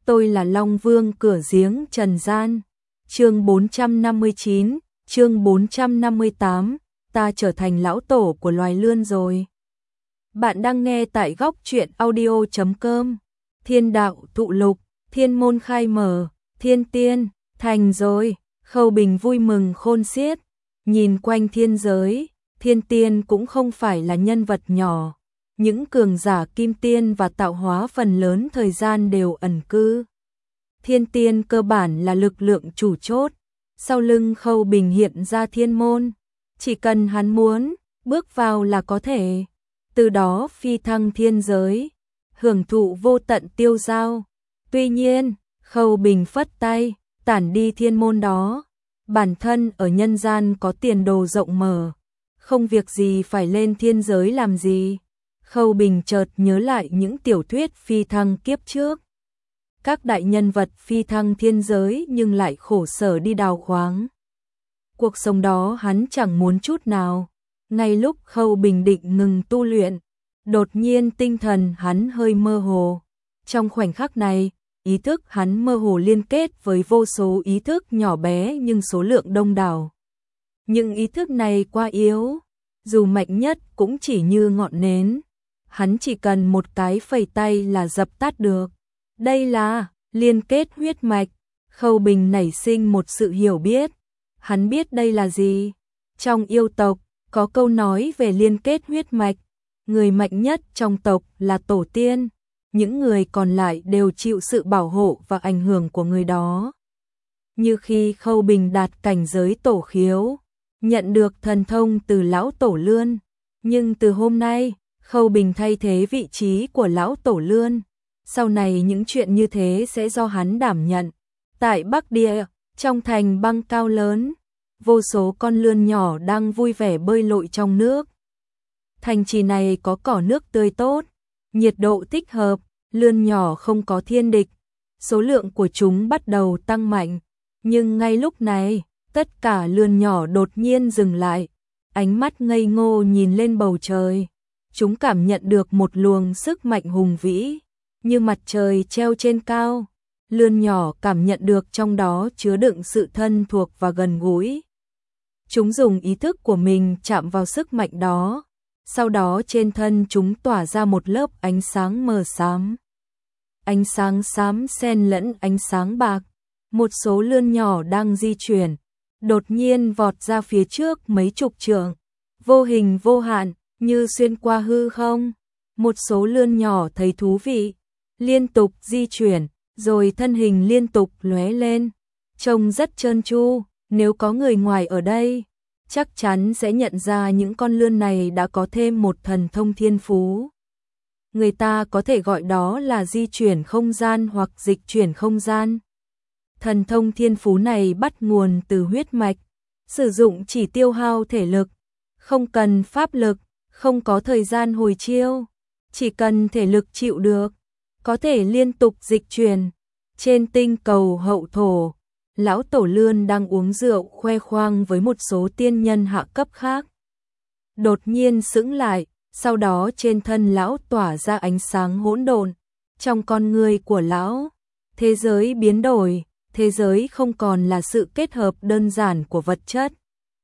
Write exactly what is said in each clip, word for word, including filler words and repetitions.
tôi là Long Vương cửa giếng trần gian. Chương bốn trăm năm mươi chín, chương bốn trăm năm mươi tám, ta trở thành lão tổ của loài lươn rồi. Bạn đang nghe tại góc truyện audio chấm com. Thiên đạo tụ lục, thiên môn khai mở, thiên tiên, thành rồi. Khâu Bình vui mừng khôn xiết, nhìn quanh thiên giới, thiên tiên cũng không phải là nhân vật nhỏ. Những cường giả kim tiên và tạo hóa phần lớn thời gian đều ẩn cư. Thiên tiên cơ bản là lực lượng chủ chốt, sau lưng Khâu Bình hiện ra thiên môn, chỉ cần hắn muốn, bước vào là có thể, từ đó phi thăng thiên giới, hưởng thụ vô tận tiêu dao. Tuy nhiên, Khâu Bình phất tay, tản đi thiên môn đó, bản thân ở nhân gian có tiền đồ rộng mở, không việc gì phải lên thiên giới làm gì. Khâu Bình chợt nhớ lại những tiểu thuyết phi thăng kiếp trước. Các đại nhân vật phi thăng thiên giới nhưng lại khổ sở đi đào khoáng. Cuộc sống đó hắn chẳng muốn chút nào. Ngay lúc Khâu Bình định ngừng tu luyện, đột nhiên tinh thần hắn hơi mơ hồ. Trong khoảnh khắc này, ý thức hắn mơ hồ liên kết với vô số ý thức nhỏ bé nhưng số lượng đông đảo. Nhưng ý thức này quá yếu, dù mạnh nhất cũng chỉ như ngọn nến. Hắn chỉ cần một cái phẩy tay là dập tắt được. Đây là liên kết huyết mạch. Khâu Bình nảy sinh một sự hiểu biết. Hắn biết đây là gì. Trong yêu tộc, có câu nói về liên kết huyết mạch. Người mạnh nhất trong tộc là tổ tiên. Những người còn lại đều chịu sự bảo hộ và ảnh hưởng của người đó. Như khi Khâu Bình đạt cảnh giới tổ khiếu, nhận được thần thông từ lão tổ lươn. Nhưng từ hôm nay, Khâu Bình thay thế vị trí của lão tổ lươn. Sau này những chuyện như thế sẽ do hắn đảm nhận. Tại Bắc Địa, trong thành băng cao lớn, vô số con lươn nhỏ đang vui vẻ bơi lội trong nước. Thành trì này có cỏ nước tươi tốt, nhiệt độ thích hợp, lươn nhỏ không có thiên địch. Số lượng của chúng bắt đầu tăng mạnh. Nhưng ngay lúc này, tất cả lươn nhỏ đột nhiên dừng lại. Ánh mắt ngây ngô nhìn lên bầu trời. Chúng cảm nhận được một luồng sức mạnh hùng vĩ, như mặt trời treo trên cao. Lươn nhỏ cảm nhận được trong đó chứa đựng sự thân thuộc và gần gũi. Chúng dùng ý thức của mình chạm vào sức mạnh đó. Sau đó trên thân chúng tỏa ra một lớp ánh sáng mờ xám. Ánh sáng xám xen lẫn ánh sáng bạc. Một số lươn nhỏ đang di chuyển, đột nhiên vọt ra phía trước mấy chục trượng, vô hình vô hạn, như xuyên qua hư không. Một số lươn nhỏ thấy thú vị, liên tục di chuyển, rồi thân hình liên tục lóe lên, trông rất trơn tru. Nếu có người ngoài ở đây, chắc chắn sẽ nhận ra những con lươn này đã có thêm một thần thông thiên phú. Người ta có thể gọi đó là di chuyển không gian hoặc dịch chuyển không gian. Thần thông thiên phú này bắt nguồn từ huyết mạch, sử dụng chỉ tiêu hao thể lực, không cần pháp lực, không có thời gian hồi chiêu, chỉ cần thể lực chịu được, có thể liên tục dịch chuyển. Trên tinh cầu hậu thổ, lão tổ lươn đang uống rượu khoe khoang với một số tiên nhân hạ cấp khác. Đột nhiên sững lại, sau đó trên thân lão tỏa ra ánh sáng hỗn độn. Trong con người của lão, thế giới biến đổi, thế giới không còn là sự kết hợp đơn giản của vật chất,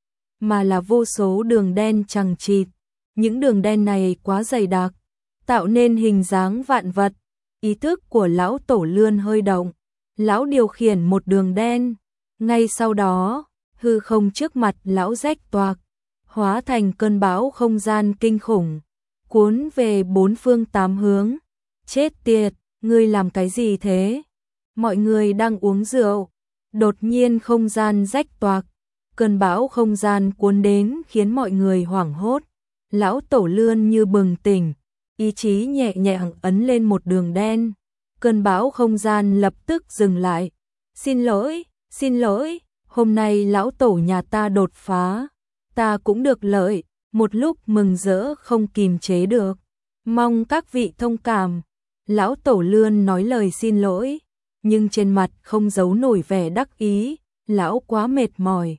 mà là vô số đường đen chằng chịt. Những đường đen này quá dày đặc, tạo nên hình dáng vạn vật. Ý thức của lão tổ lươn hơi động, lão điều khiển một đường đen. Ngay sau đó, hư không trước mặt lão rách toạc, hóa thành cơn bão không gian kinh khủng, cuốn về bốn phương tám hướng. Chết tiệt, ngươi làm cái gì thế? Mọi người đang uống rượu, đột nhiên không gian rách toạc, cơn bão không gian cuốn đến khiến mọi người hoảng hốt. Lão tổ lươn như bừng tỉnh, ý chí nhẹ nhàng ấn lên một đường đen. Cơn bão không gian lập tức dừng lại. Xin lỗi, xin lỗi, hôm nay lão tổ nhà ta đột phá, ta cũng được lợi. Một lúc mừng rỡ không kìm chế được, mong các vị thông cảm. Lão tổ lươn nói lời xin lỗi, nhưng trên mặt không giấu nổi vẻ đắc ý. Lão quá mệt mỏi.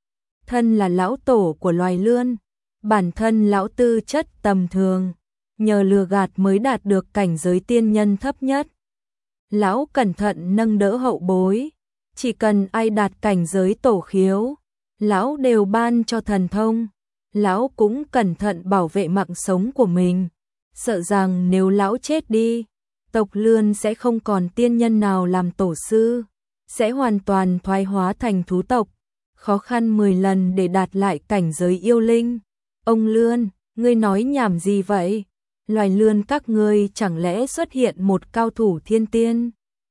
Thân là lão tổ của loài lươn, bản thân lão tư chất tầm thường, nhờ lừa gạt mới đạt được cảnh giới tiên nhân thấp nhất. lão cẩn thận nâng đỡ hậu bối, chỉ cần ai đạt cảnh giới tổ khiếu, lão đều ban cho thần thông. Lão cũng cẩn thận bảo vệ mạng sống của mình, sợ rằng nếu lão chết đi, tộc Lươn sẽ không còn tiên nhân nào làm tổ sư, sẽ hoàn toàn thoái hóa thành thú tộc, khó khăn mười lần để đạt lại cảnh giới yêu linh. Ông Lươn, ngươi nói nhảm gì vậy? Loài Lươn các ngươi chẳng lẽ xuất hiện một cao thủ thiên tiên?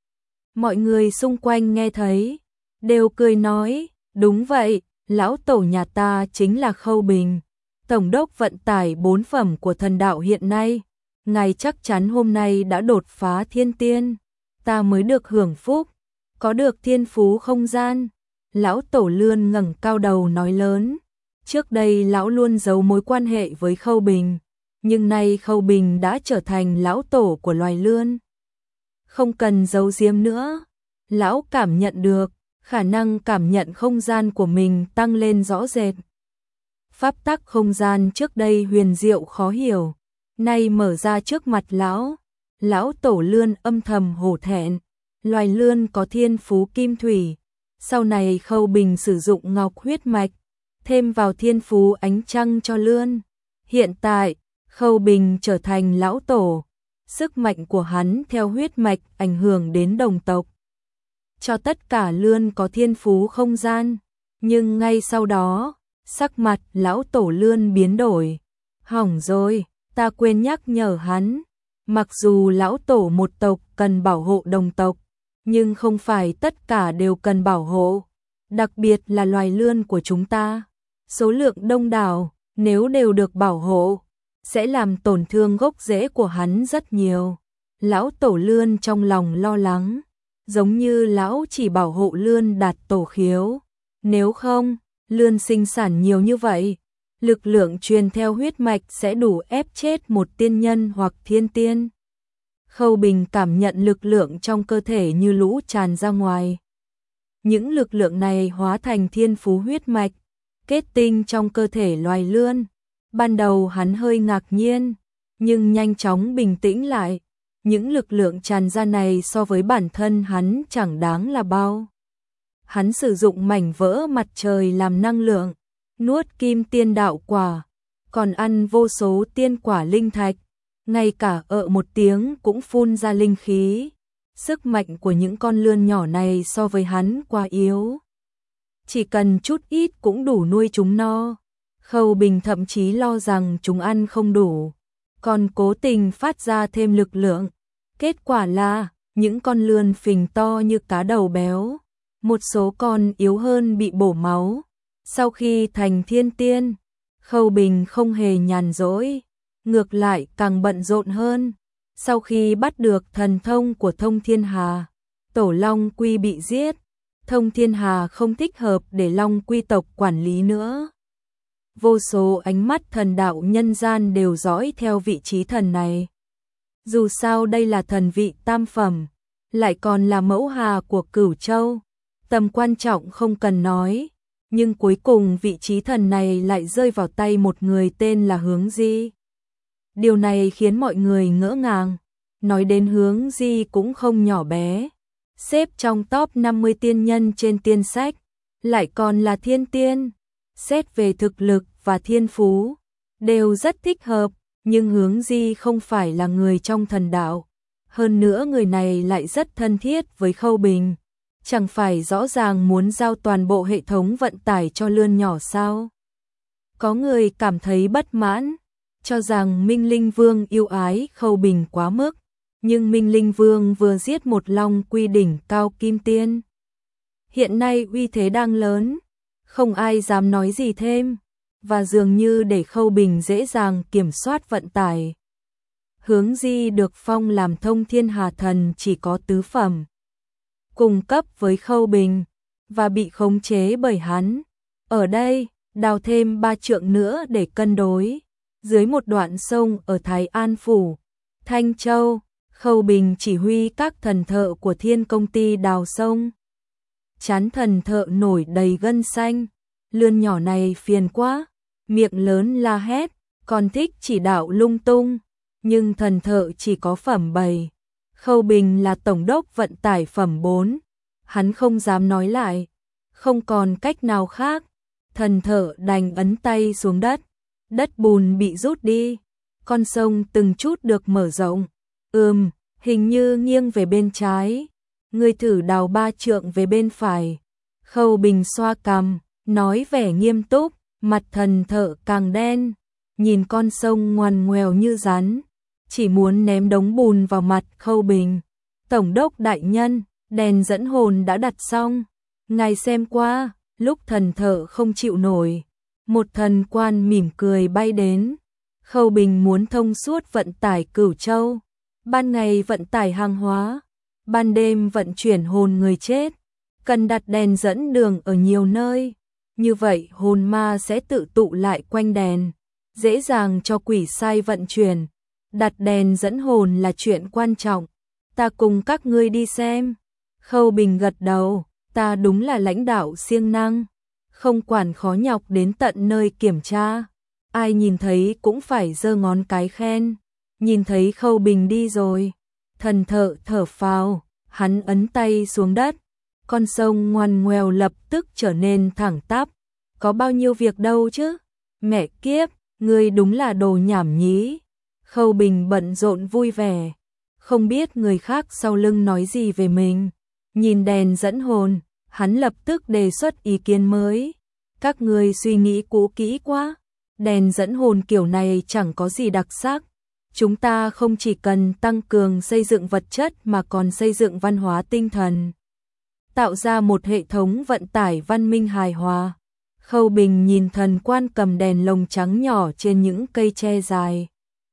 Mọi người xung quanh nghe thấy, đều cười nói, đúng vậy, lão tổ nhà ta chính là Khâu Bình, tổng đốc vận tải bốn phẩm của thần đạo hiện nay. Ngài chắc chắn hôm nay đã đột phá thiên tiên, ta mới được hưởng phúc, có được thiên phú không gian. Lão tổ Lươn ngẩng cao đầu nói lớn, trước đây lão luôn giấu mối quan hệ với Khâu Bình, nhưng nay Khâu Bình đã trở thành lão tổ của loài Lươn. Không cần giấu giếm nữa, lão cảm nhận được, khả năng cảm nhận không gian của mình tăng lên rõ rệt. Pháp tắc không gian trước đây huyền diệu khó hiểu, nay mở ra trước mặt lão. Lão tổ Lươn âm thầm hổ thẹn, loài Lươn có thiên phú kim thủy, sau này Khâu Bình sử dụng ngọc huyết mạch, thêm vào thiên phú ánh trăng cho Lươn. Hiện tại, Khâu Bình trở thành lão tổ, sức mạnh của hắn theo huyết mạch ảnh hưởng đến đồng tộc, cho tất cả Lươn có thiên phú không gian. Nhưng ngay sau đó, sắc mặt lão tổ Lươn biến đổi. Hỏng rồi, ta quên nhắc nhở hắn, mặc dù lão tổ một tộc cần bảo hộ đồng tộc, nhưng không phải tất cả đều cần bảo hộ, đặc biệt là loài Lươn của chúng ta. Số lượng đông đảo, nếu đều được bảo hộ, sẽ làm tổn thương gốc rễ của hắn rất nhiều. Lão tổ Lươn trong lòng lo lắng, giống như lão chỉ bảo hộ Lươn đạt tổ khiếu, nếu không, Lươn sinh sản nhiều như vậy, lực lượng truyền theo huyết mạch sẽ đủ ép chết một tiên nhân hoặc thiên tiên. Khâu Bình cảm nhận lực lượng trong cơ thể như lũ tràn ra ngoài. Những lực lượng này hóa thành thiên phú huyết mạch, kết tinh trong cơ thể loài Lươn. Ban đầu hắn hơi ngạc nhiên, nhưng nhanh chóng bình tĩnh lại. Những lực lượng tràn ra này so với bản thân hắn chẳng đáng là bao. Hắn sử dụng mảnh vỡ mặt trời làm năng lượng, nuốt kim tiên đạo quả, còn ăn vô số tiên quả linh thạch, ngay cả ợ một tiếng cũng phun ra linh khí. Sức mạnh của những con Lươn nhỏ này so với hắn quá yếu, chỉ cần chút ít cũng đủ nuôi chúng no. Khâu Bình thậm chí lo rằng chúng ăn không đủ, còn cố tình phát ra thêm lực lượng. Kết quả là, những con Lươn phình to như cá đầu béo, một số con yếu hơn bị bổ máu. Sau khi thành thiên tiên, Khâu Bình không hề nhàn rỗi, ngược lại càng bận rộn hơn. Sau khi bắt được thần thông của Thông Thiên Hà, tổ Long Quy bị giết, Thông Thiên Hà không thích hợp để Long Quy tộc quản lý nữa. Vô số ánh mắt thần đạo nhân gian đều dõi theo vị trí thần này. Dù sao đây là thần vị tam phẩm, lại còn là mẫu hà của Cửu Châu, tầm quan trọng không cần nói, nhưng cuối cùng vị trí thần này lại rơi vào tay một người tên là Hướng Di. Điều này khiến mọi người ngỡ ngàng, nói đến Hướng Di cũng không nhỏ bé, xếp trong top năm mươi tiên nhân trên tiên sách, lại còn là thiên tiên. Xét về thực lực và thiên phú, đều rất thích hợp, nhưng Hướng Di không phải là người trong thần đạo. Hơn nữa người này lại rất thân thiết với Khâu Bình, chẳng phải rõ ràng muốn giao toàn bộ hệ thống vận tải cho Lươn nhỏ sao? Có người cảm thấy bất mãn, cho rằng Minh Linh Vương yêu ái Khâu Bình quá mức, nhưng Minh Linh Vương vừa giết một Long Quy đỉnh cao kim tiên. Hiện nay uy thế đang lớn, không ai dám nói gì thêm, và dường như để Khâu Bình dễ dàng kiểm soát vận tải. Hướng Di được phong làm Thông Thiên Hà thần chỉ có tứ phẩm, cùng cấp với Khâu Bình, và bị khống chế bởi hắn. Ở đây, đào thêm ba trượng nữa để cân đối. Dưới một đoạn sông ở Thái An Phủ, Thanh Châu, Khâu Bình chỉ huy các thần thợ của Thiên Công ty đào sông. Chán thần thợ nổi đầy gân xanh, Lươn nhỏ này phiền quá, miệng lớn la hét, còn thích chỉ đạo lung tung, nhưng thần thợ chỉ có phẩm bảy. Khâu Bình là tổng đốc vận tải phẩm bốn, hắn không dám nói lại, không còn cách nào khác, thần thợ đành ấn tay xuống đất, đất bùn bị rút đi, con sông từng chút được mở rộng, ừm, hình như nghiêng về bên trái, ngươi thử đào ba trượng về bên phải. Khâu Bình xoa cằm, nói vẻ nghiêm túc, mặt thần thợ càng đen, nhìn con sông ngoằn ngoèo như rắn, chỉ muốn ném đống bùn vào mặt Khâu Bình. Tổng đốc đại nhân, đèn dẫn hồn đã đặt xong, ngài xem qua. Lúc thần thợ không chịu nổi, một thần quan mỉm cười bay đến. Khâu Bình muốn thông suốt vận tải Cửu Châu, ban ngày vận tải hàng hóa, ban đêm vận chuyển hồn người chết, cần đặt đèn dẫn đường ở nhiều nơi, như vậy hồn ma sẽ tự tụ lại quanh đèn, dễ dàng cho quỷ sai vận chuyển. Đặt đèn dẫn hồn là chuyện quan trọng, ta cùng các ngươi đi xem. Khâu Bình gật đầu, ta đúng là lãnh đạo siêng năng, không quản khó nhọc đến tận nơi kiểm tra, ai nhìn thấy cũng phải giơ ngón cái khen. Nhìn thấy Khâu Bình đi rồi, thần thợ thở phào, hắn ấn tay xuống đất, con sông ngoằn ngoèo lập tức trở nên thẳng tắp. Có bao nhiêu việc đâu chứ, mẹ kiếp, ngươi đúng là đồ nhảm nhí. Khâu Bình bận rộn vui vẻ, không biết người khác sau lưng nói gì về mình. Nhìn đèn dẫn hồn, hắn lập tức đề xuất ý kiến mới. Các ngươi suy nghĩ cũ kỹ quá, đèn dẫn hồn kiểu này chẳng có gì đặc sắc. Chúng ta không chỉ cần tăng cường xây dựng vật chất mà còn xây dựng văn hóa tinh thần, tạo ra một hệ thống vận tải văn minh hài hòa. Khâu Bình nhìn thần quan cầm đèn lồng trắng nhỏ trên những cây tre dài,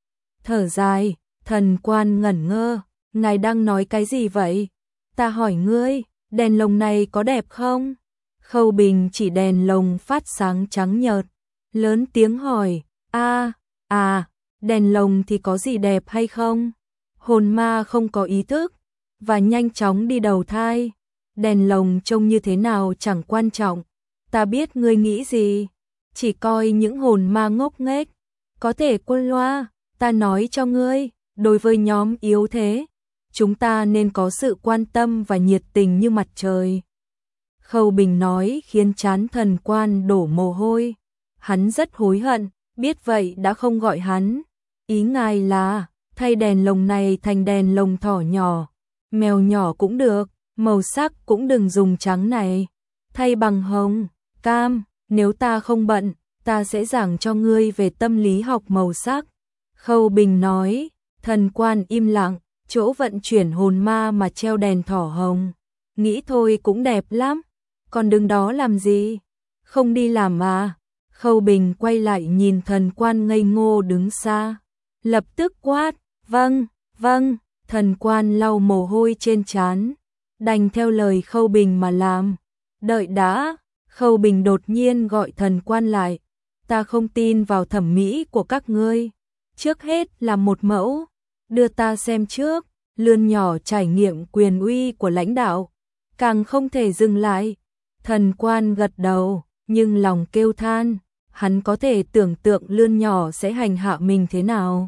thở dài. Thần quan ngẩn ngơ, ngài đang nói cái gì vậy? Ta hỏi ngươi, đèn lồng này có đẹp không? Khâu Bình chỉ đèn lồng phát sáng trắng nhợt, lớn tiếng hỏi, a à, đèn lồng thì có gì đẹp hay không? Hồn ma không có ý thức, và nhanh chóng đi đầu thai. Đèn lồng trông như thế nào chẳng quan trọng, ta biết ngươi nghĩ gì, chỉ coi những hồn ma ngốc nghếch, có thể quân loa. Ta nói cho ngươi, đối với nhóm yếu thế, chúng ta nên có sự quan tâm và nhiệt tình như mặt trời. Khâu Bình nói khiến trán thần quan đổ mồ hôi. Hắn rất hối hận, biết vậy đã không gọi hắn. Ý ngài là, thay đèn lồng này thành đèn lồng thỏ nhỏ, mèo nhỏ cũng được, màu sắc cũng đừng dùng trắng này. Thay bằng hồng, cam, nếu ta không bận, ta sẽ giảng cho ngươi về tâm lý học màu sắc. Khâu Bình nói, thần quan im lặng, chỗ vận chuyển hồn ma mà treo đèn thỏ hồng, nghĩ thôi cũng đẹp lắm, còn đứng đó làm gì? Không đi làm à? Khâu Bình quay lại nhìn thần quan ngây ngô đứng xa, lập tức quát, vâng, vâng. Thần quan lau mồ hôi trên trán, đành theo lời Khâu Bình mà làm. Đợi đã, Khâu Bình đột nhiên gọi thần quan lại, ta không tin vào thẩm mỹ của các ngươi. Trước hết là một mẫu, đưa ta xem trước. Lươn nhỏ trải nghiệm quyền uy của lãnh đạo, càng không thể dừng lại. Thần quan gật đầu, nhưng lòng kêu than, hắn có thể tưởng tượng lươn nhỏ sẽ hành hạ mình thế nào.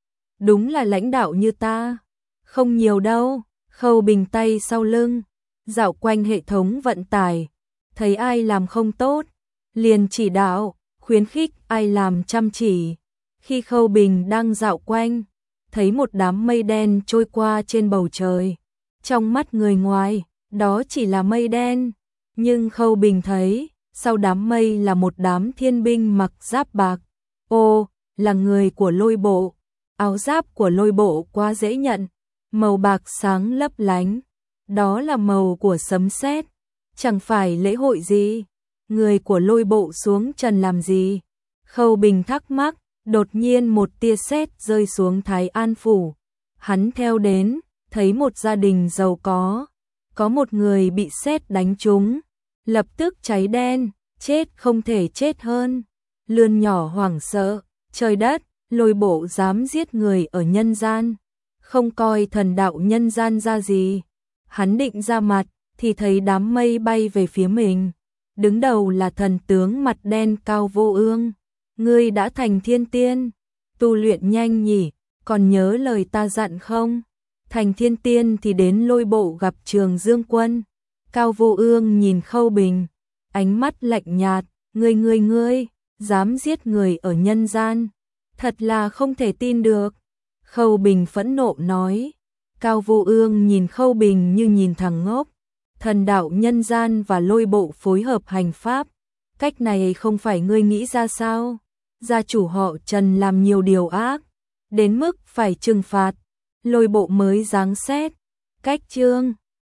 Đúng là lãnh đạo như ta, không nhiều đâu. Khâu Bình tay sau lưng, dạo quanh hệ thống vận tải, thấy ai làm không tốt, liền chỉ đạo, khuyến khích ai làm chăm chỉ. Khi Khâu Bình đang dạo quanh, thấy một đám mây đen trôi qua trên bầu trời. Trong mắt người ngoài, đó chỉ là mây đen, nhưng Khâu Bình thấy, sau đám mây là một đám thiên binh mặc giáp bạc. Ô, là người của Lôi Bộ. Áo giáp của Lôi Bộ quá dễ nhận, màu bạc sáng lấp lánh, đó là màu của sấm sét. Chẳng phải lễ hội gì, người của Lôi Bộ xuống trần làm gì? Khâu Bình thắc mắc. Đột nhiên một tia sét rơi xuống Thái An phủ. Hắn theo đến, thấy một gia đình giàu có, có một người bị sét đánh trúng, lập tức cháy đen, chết không thể chết hơn. Lươn nhỏ hoảng sợ, trời đất, Lôi Bộ dám giết người ở nhân gian, không coi thần đạo nhân gian ra gì. Hắn định ra mặt, thì thấy đám mây bay về phía mình. Đứng đầu là thần tướng mặt đen Cao Vô Ương. Ngươi đã thành thiên tiên, tu luyện nhanh nhỉ, còn nhớ lời ta dặn không? thành thiên tiên thì đến Lôi Bộ gặp Trường Dương Quân. Cao Vô Ương nhìn Khâu Bình, ánh mắt lạnh nhạt, ngươi ngươi ngươi, dám giết người ở nhân gian, thật là không thể tin được. Khâu Bình phẫn nộ nói. Cao Vô Ương nhìn Khâu Bình như nhìn thằng ngốc. Thần đạo nhân gian và Lôi Bộ phối hợp hành pháp, cách này không phải ngươi nghĩ ra sao? Gia chủ họ Trần làm nhiều điều ác, đến mức phải trừng phạt, Lôi Bộ mới giáng xét. Cách chương